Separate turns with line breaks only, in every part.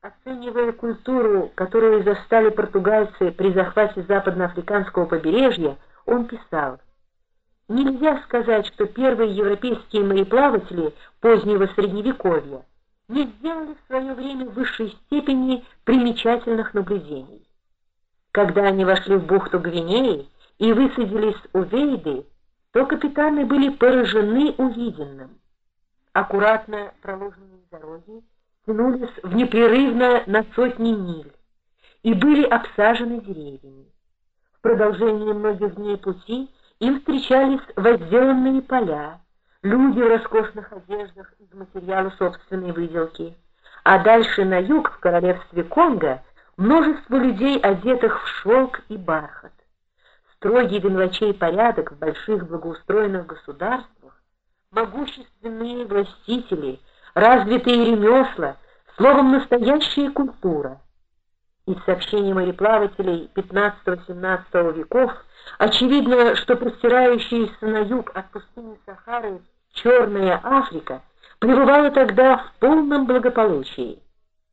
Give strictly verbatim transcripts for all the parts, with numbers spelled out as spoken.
Оценивая культуру, которую застали португальцы при захвате западноафриканского побережья, он писал: «Нельзя сказать, что первые европейские мореплаватели позднего Средневековья не сделали в свое время в высшей степени примечательных наблюдений. Когда они вошли в бухту Гвинеи и высадились у Вейды, то капитаны были поражены увиденным. Аккуратно проложенные дороги тянулись в непрерывно на сотни миль и были обсажены деревьями. В продолжении многих дней пути им встречались возделанные поля, люди в роскошных одеждах из материала собственной выделки, а дальше на юг, в королевстве Конго, множество людей, одетых в шелк и бархат. Строгий до мелочей порядок в больших благоустроенных государствах, могущественные властители, развитые ремесла, словом, настоящая культура. Из сообщений мореплавателей пятнадцатого-семнадцатого веков очевидно, что простирающаяся на юг от пустыни Сахары Черная Африка пребывала тогда в полном благополучии.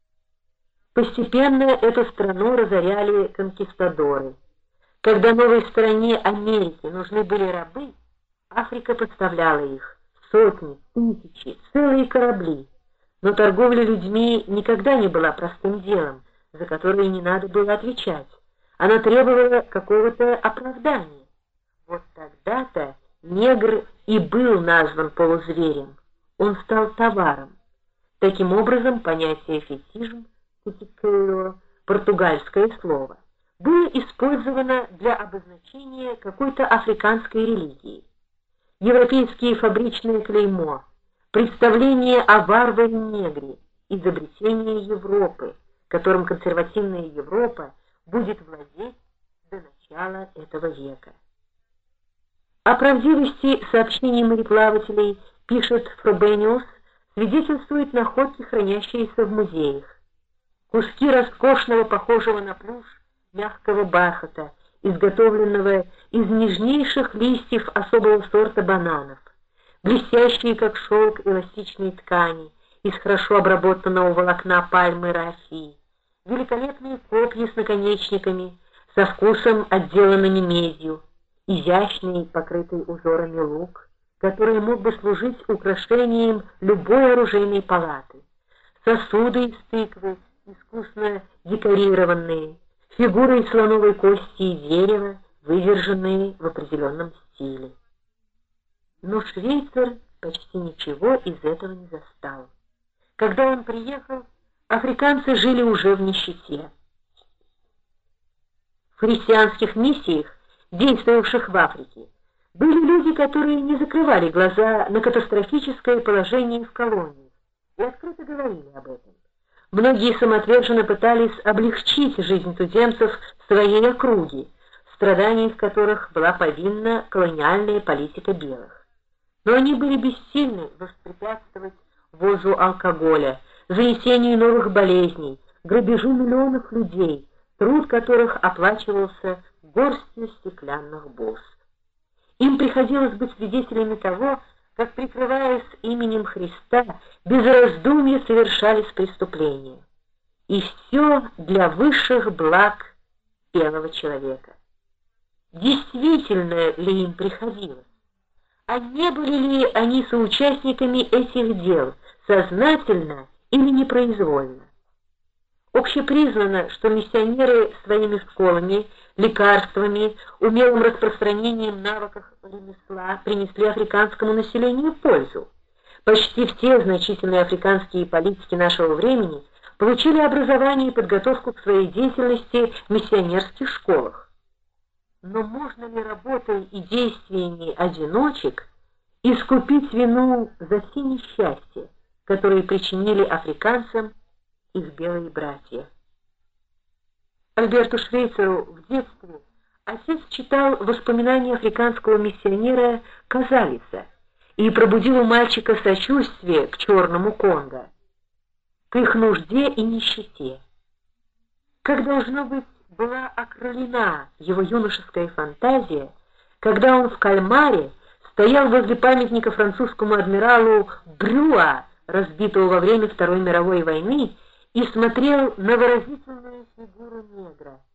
Постепенно эту страну разоряли конкистадоры. Когда новой стране Америки нужны были рабы, Африка поставляла их. Сотни, тысячи, целые корабли. Но торговля людьми никогда не была простым делом, за которое не надо было отвечать. Она требовала какого-то оправдания. Вот тогда-то негр и был назван полузверем. Он стал товаром. Таким образом, понятие фетишм, португальское слово, было использовано для обозначения какой-то африканской религии. Европейские фабричное клеймо, представление о варваре-негре, изобретение Европы, которым консервативная Европа будет владеть до начала этого века. О правдивости сообщений мореплавателей, пишет Фробениус, свидетельствуют находки, хранящиеся в музеях. Куски роскошного, похожего на плюш, мягкого бархата, изготовленного из нежнейших листьев особого сорта бананов, блестящие, как шелк, эластичные ткани, из хорошо обработанного волокна пальмы рафии, великолепные копья с наконечниками, со вкусом отделанными медью, изящный, покрытый узорами лук, который мог бы служить украшением любой оружейной палаты, сосуды из тыквы, искусно декорированные, фигуры из слоновой кости и дерева, выдержанные в определенном стиле. Но швейцар почти ничего из этого не застал. Когда он приехал, африканцы жили уже в нищете. В христианских миссиях, действовавших в Африке, были люди, которые не закрывали глаза на катастрофическое положение в колонии и открыто говорили об этом. Многие самоотверженно пытались облегчить жизнь туземцев в своей округе, в страданиях которых была повинна колониальная политика белых. Но они были бессильны воспрепятствовать ввозу алкоголя, занесению новых болезней, грабежу миллионов людей, труд которых оплачивался горстью стеклянных бус. Им приходилось быть свидетелями того, как, прикрываясь именем Христа, без раздумья совершались преступления. И все для высших благ белого человека. Действительно ли им приходилось? А не были ли они соучастниками этих дел, сознательно или непроизвольно? Общепризнано, что миссионеры своими школами, лекарствами, умелым распространением навыков ремесла принесли африканскому населению пользу. Почти все значительные африканские политики нашего времени получили образование и подготовку к своей деятельности в миссионерских школах. Но можно ли работой и действиями одиночек искупить вину за все несчастья, которые причинили африканцам их белые братья? Альберту Швейцару в детстве отец читал воспоминания африканского миссионера Казалиса и пробудил у мальчика сочувствие к черному Конго, к их нужде и нищете. Как, должно быть, была окрылена его юношеская фантазия, когда он в Кальмаре стоял возле памятника французскому адмиралу Брюа, разбитого во время Второй мировой войны, и смотрел на выразительную фигуру негра.